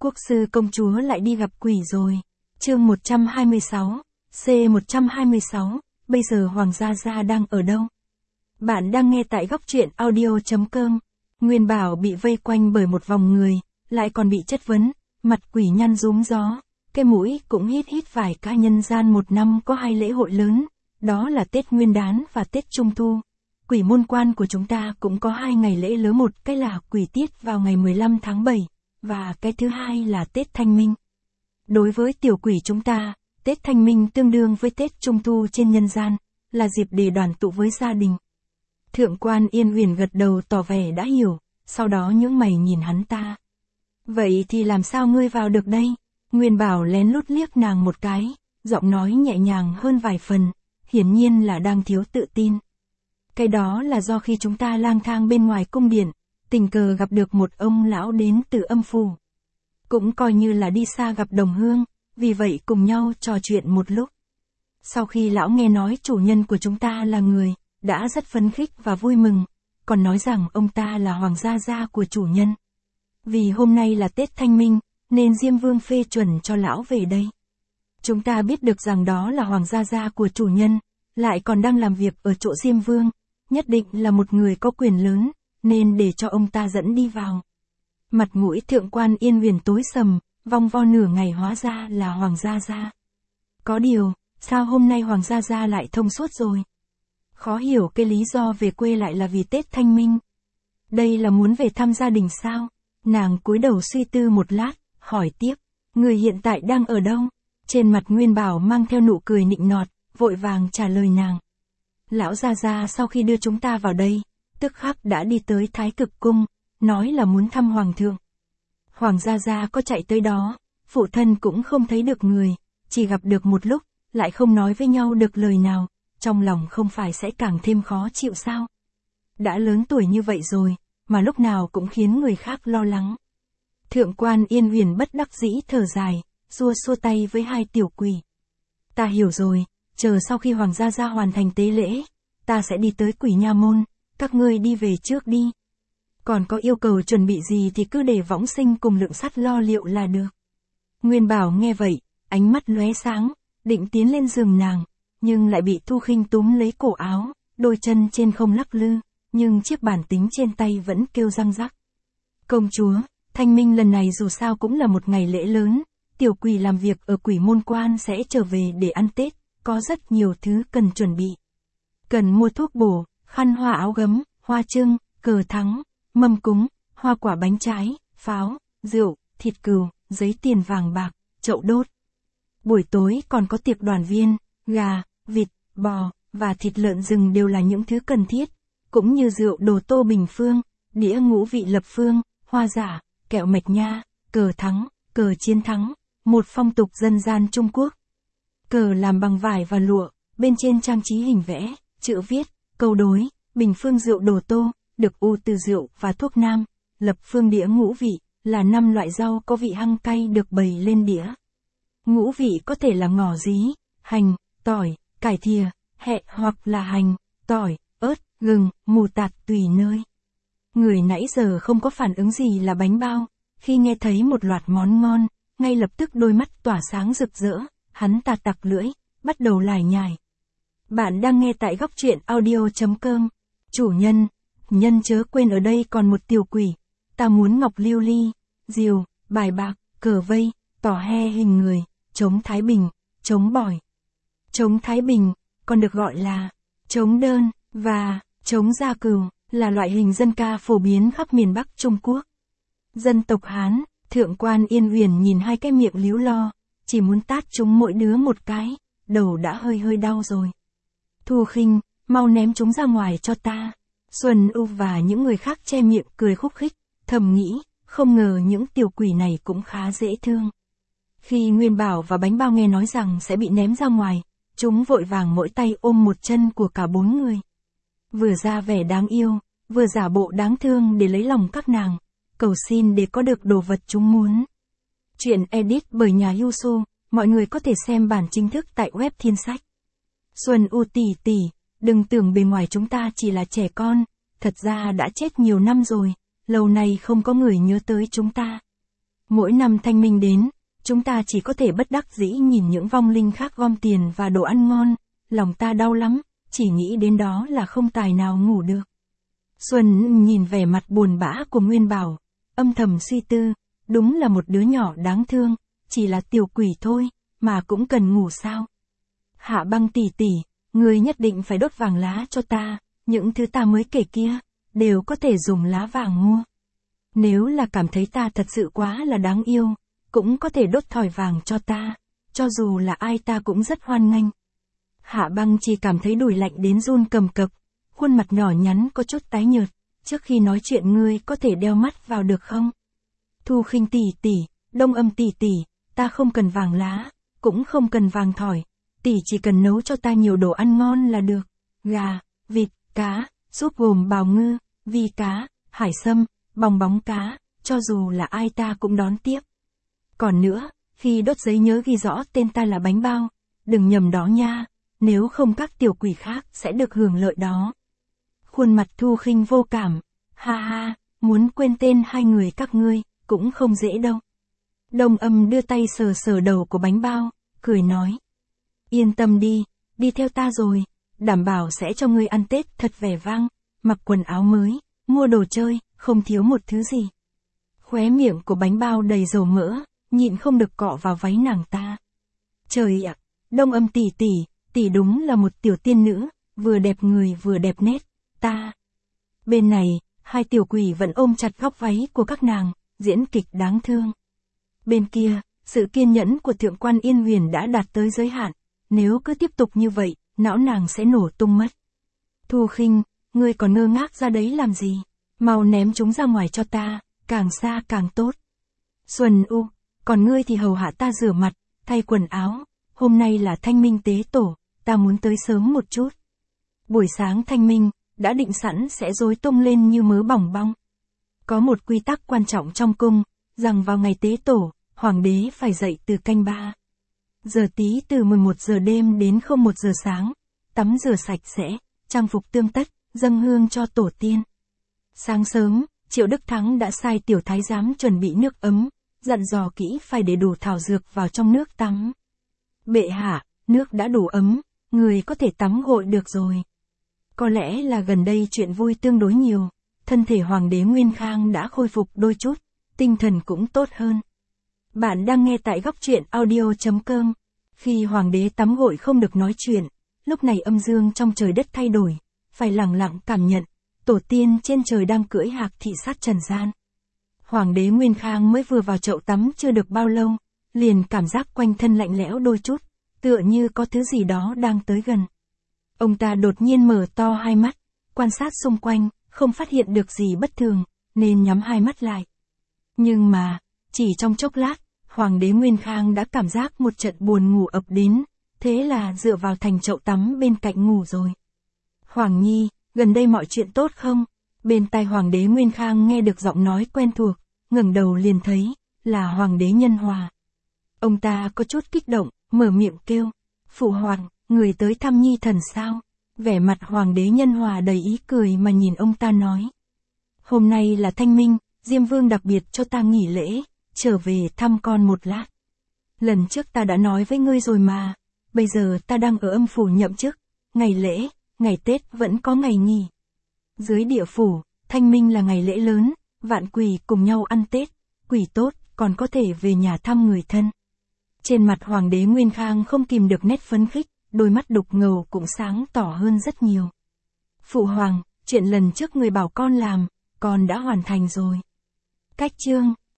Quốc sư công chúa lại đi gặp quỷ rồi. Chương 126, C126, bây giờ Hoàng Gia Gia đang ở đâu? Bạn đang nghe tại góc truyện audio.com. Nguyên Bảo bị vây quanh bởi một vòng người, lại còn bị chất vấn, mặt quỷ nhăn rúm gió, cái mũi cũng hít vài cái. Nhân gian một năm có 2 lễ hội lớn, đó là Tết Nguyên Đán và Tết Trung Thu. Quỷ môn quan của chúng ta cũng có 2 ngày lễ lớn, một cái là quỷ tiết vào ngày 15 tháng 7, và cái thứ hai là Tết Thanh Minh. Đối với tiểu quỷ chúng ta, Tết Thanh Minh tương đương với Tết Trung Thu trên nhân gian, là dịp để đoàn tụ với gia đình. Thượng quan Yên Huyền gật đầu tỏ vẻ đã hiểu, sau đó nhướng mày nhìn hắn ta. Vậy thì làm sao ngươi vào được đây? Nguyên Bảo lén lút liếc nàng một cái, giọng nói nhẹ nhàng hơn vài phần, hiển nhiên là đang thiếu tự tin. Cái đó là do khi chúng ta lang thang bên ngoài cung điện, tình cờ gặp được một ông lão đến từ âm phủ. Cũng coi như là đi xa gặp đồng hương, vì vậy cùng nhau trò chuyện một lúc. Sau khi lão nghe nói chủ nhân của chúng ta là người, đã rất phấn khích và vui mừng, còn nói rằng ông ta là Hoàng Gia Gia của chủ nhân. Vì hôm nay là Tết Thanh Minh, nên Diêm Vương phê chuẩn cho lão về đây. Chúng ta biết được rằng đó là Hoàng Gia Gia của chủ nhân, lại còn đang làm việc ở chỗ Diêm Vương, nhất định là một người có quyền lớn, nên để cho ông ta dẫn đi vào. Mặt mũi thượng quan Yên Huyền tối sầm, vòng vo nửa ngày hóa ra là Hoàng Gia Gia. Có điều, sao hôm nay Hoàng Gia Gia lại thông suốt rồi? Khó hiểu cái lý do về quê lại là vì Tết Thanh Minh. Đây là muốn về thăm gia đình sao? Nàng cúi đầu suy tư một lát, hỏi tiếp, người hiện tại đang ở đâu? Trên mặt Nguyên Bảo mang theo nụ cười nịnh nọt, vội vàng trả lời nàng. Lão Gia Gia sau khi đưa chúng ta vào đây, tức khắc đã đi tới Thái Cực Cung, nói là muốn thăm Hoàng thượng. Hoàng Gia Gia có chạy tới đó, phụ thân cũng không thấy được người, chỉ gặp được một lúc, lại không nói với nhau được lời nào, trong lòng không phải sẽ càng thêm khó chịu sao? Đã lớn tuổi như vậy rồi, mà lúc nào cũng khiến người khác lo lắng. Thượng quan Yên Huyền bất đắc dĩ thở dài, xua tay với 2 tiểu quỷ. Ta hiểu rồi, chờ sau khi Hoàng Gia Gia hoàn thành tế lễ, ta sẽ đi tới Quỷ Nha Môn, các ngươi đi về trước đi. Còn có yêu cầu chuẩn bị gì thì cứ để Võng Sinh cùng Lượng Sắt lo liệu là được. Nguyên Bảo nghe vậy, ánh mắt lóe sáng, định tiến lên giường nàng, nhưng lại bị Thu Khinh túm lấy cổ áo, đôi chân trên không lắc lư, nhưng chiếc bản tính trên tay vẫn kêu răng rắc. Công chúa, Thanh Minh lần này dù sao cũng là một ngày lễ lớn, tiểu quỷ làm việc ở Quỷ Môn Quan sẽ trở về để ăn Tết, có rất nhiều thứ cần chuẩn bị. Cần mua thuốc bổ, khăn hoa áo gấm, hoa trưng, cờ thắng, mâm cúng, hoa quả bánh trái, pháo, rượu, thịt cừu, giấy tiền vàng bạc, chậu đốt. Buổi tối còn có tiệc đoàn viên, gà, vịt, bò, và thịt lợn rừng đều là những thứ cần thiết, cũng như rượu đồ tô bình phương, đĩa ngũ vị lập phương, hoa giả, kẹo mạch nha, cờ thắng, cờ chiến thắng, một phong tục dân gian Trung Quốc. Cờ làm bằng vải và lụa, bên trên trang trí hình vẽ, chữ viết, câu đối, bình phương rượu đồ tô, được ủ từ rượu và thuốc nam, lập phương đĩa ngũ vị, là 5 loại rau có vị hăng cay được bày lên đĩa. Ngũ vị có thể là ngò rí, hành, tỏi, cải thìa, hẹ hoặc là hành, tỏi, ớt, gừng, mù tạt tùy nơi. Người nãy giờ không có phản ứng gì là bánh bao, khi nghe thấy một loạt món ngon, ngay lập tức đôi mắt tỏa sáng rực rỡ, hắn ta tặc lưỡi, bắt đầu lải nhải. Bạn đang nghe tại góc truyện audio.com. Chủ nhân, nhân chớ quên ở đây còn một tiểu quỷ, ta muốn ngọc lưu ly, diều, bài bạc, cờ vây, tỏ he hình người, trống Thái Bình, trống bỏi. Trống Thái Bình, còn được gọi là trống đơn, và trống gia cừu, là loại hình dân ca phổ biến khắp miền Bắc Trung Quốc. Dân tộc Hán, thượng quan Yên Huyền nhìn 2 cái miệng líu lo, chỉ muốn tát chúng mỗi đứa một cái, đầu đã hơi đau rồi. Thu Khinh, mau ném chúng ra ngoài cho ta. Xuân U và những người khác che miệng cười khúc khích, thầm nghĩ, không ngờ những tiểu quỷ này cũng khá dễ thương. Khi Nguyên Bảo và Bánh Bao nghe nói rằng sẽ bị ném ra ngoài, chúng vội vàng mỗi tay ôm một chân của cả 4 người. Vừa ra vẻ đáng yêu, vừa giả bộ đáng thương để lấy lòng các nàng, cầu xin để có được đồ vật chúng muốn. Chuyện edit bởi nhà Yusu, mọi người có thể xem bản chính thức tại web Thiên Sách. Xuân U tỷ tỷ, đừng tưởng bề ngoài chúng ta chỉ là trẻ con, thật ra đã chết nhiều năm rồi, lâu nay không có người nhớ tới chúng ta. Mỗi năm thanh minh đến, chúng ta chỉ có thể bất đắc dĩ nhìn những vong linh khác gom tiền và đồ ăn ngon, lòng ta đau lắm, chỉ nghĩ đến đó là không tài nào ngủ được. Xuân nhìn vẻ mặt buồn bã của Nguyên Bảo, âm thầm suy tư, đúng là một đứa nhỏ đáng thương, chỉ là tiểu quỷ thôi, mà cũng cần ngủ sao. Hạ Băng tỷ tỷ, ngươi nhất định phải đốt vàng lá cho ta, những thứ ta mới kể kia, đều có thể dùng lá vàng mua. Nếu là cảm thấy ta thật sự quá là đáng yêu, cũng có thể đốt thỏi vàng cho ta, cho dù là ai ta cũng rất hoan nghênh. Hạ Băng chỉ cảm thấy đùi lạnh đến run cầm cập, khuôn mặt nhỏ nhắn có chút tái nhợt, trước khi nói chuyện ngươi có thể đeo mắt vào được không? Thu Khinh tỷ tỷ, Đông Âm tỷ tỷ, ta không cần vàng lá, cũng không cần vàng thỏi, tỷ chỉ cần nấu cho ta nhiều đồ ăn ngon là được, gà, vịt, cá, súp gồm bào ngư, vi cá, hải sâm, bong bóng cá, cho dù là ai ta cũng đón tiếp. Còn nữa, khi đốt giấy nhớ ghi rõ tên ta là Bánh Bao, đừng nhầm đó nha, nếu không các tiểu quỷ khác sẽ được hưởng lợi đó. Khuôn mặt Thu Khinh vô cảm, ha ha, muốn quên tên hai người các ngươi, cũng không dễ đâu. Đông Âm đưa tay sờ sờ đầu của Bánh Bao, cười nói. Yên tâm đi, đi theo ta rồi, đảm bảo sẽ cho ngươi ăn Tết thật vẻ vang, mặc quần áo mới, mua đồ chơi, không thiếu một thứ gì. Khóe miệng của Bánh Bao đầy dầu mỡ, nhịn không được cọ vào váy nàng ta. Trời ạ, Đông Âm tỷ tỷ, tỷ đúng là một tiểu tiên nữ, vừa đẹp người vừa đẹp nét, ta. Bên này, hai tiểu quỷ vẫn ôm chặt góc váy của các nàng, diễn kịch đáng thương. Bên kia, sự kiên nhẫn của Thượng quan Yên Huyền đã đạt tới giới hạn, nếu cứ tiếp tục như vậy, não nàng sẽ nổ tung mất. Thu Khinh, ngươi còn ngơ ngác ra đấy làm gì? Mau ném chúng ra ngoài cho ta, càng xa càng tốt. Xuân U, còn ngươi thì hầu hạ ta rửa mặt, thay quần áo, hôm nay là Thanh Minh tế tổ, ta muốn tới sớm một chút. Buổi sáng Thanh Minh, đã định sẵn sẽ rối tung lên như mớ bỏng bong. Có một quy tắc quan trọng trong cung, rằng vào ngày tế tổ, hoàng đế phải dậy từ canh 3 giờ tí từ 11 giờ đêm đến 01 giờ sáng, tắm rửa sạch sẽ, trang phục tươm tất, dâng hương cho tổ tiên. Sáng sớm, Triệu Đức Thắng đã sai tiểu thái giám chuẩn bị nước ấm, dặn dò kỹ phải để đủ thảo dược vào trong nước tắm. Bệ hạ, nước đã đủ ấm, người có thể tắm gội được rồi. Có lẽ là gần đây chuyện vui tương đối nhiều, thân thể Hoàng đế Nguyên Khang đã khôi phục đôi chút, tinh thần cũng tốt hơn. Bạn đang nghe tại góc truyện audio.com. Khi Hoàng đế tắm gội không được nói chuyện, lúc này âm dương trong trời đất thay đổi, phải lặng lặng cảm nhận, tổ tiên trên trời đang cưỡi hạc thị sát trần gian. Hoàng đế Nguyên Khang mới vừa vào chậu tắm chưa được bao lâu, liền cảm giác quanh thân lạnh lẽo đôi chút, tựa như có thứ gì đó đang tới gần. Ông ta đột nhiên mở to hai mắt, quan sát xung quanh, không phát hiện được gì bất thường, nên nhắm hai mắt lại. Nhưng mà, chỉ trong chốc lát, Hoàng đế Nguyên Khang đã cảm giác một trận buồn ngủ ập đến, thế là dựa vào thành chậu tắm bên cạnh ngủ rồi. Hoàng Nhi, gần đây mọi chuyện tốt không? Bên tai Hoàng đế Nguyên Khang nghe được giọng nói quen thuộc, ngẩng đầu liền thấy, là Hoàng đế Nhân Hòa. Ông ta có chút kích động, mở miệng kêu, Phụ Hoàng, người tới thăm Nhi thần sao? Vẻ mặt Hoàng đế Nhân Hòa đầy ý cười mà nhìn ông ta nói. Hôm nay là Thanh Minh, Diêm Vương đặc biệt cho ta nghỉ lễ, trở về thăm con một lát. Lần trước ta đã nói với ngươi rồi mà, bây giờ ta đang ở âm phủ nhậm chức, ngày lễ, ngày Tết vẫn có ngày nghỉ. Dưới địa phủ, Thanh Minh là ngày lễ lớn, vạn quỷ cùng nhau ăn Tết, quỷ tốt còn có thể về nhà thăm người thân. Trên mặt Hoàng đế Nguyên Khang không kìm được nét phấn khích, đôi mắt đục ngầu cũng sáng tỏ hơn rất nhiều. Phụ Hoàng, chuyện lần trước người bảo con làm, con đã hoàn thành rồi. Cách chương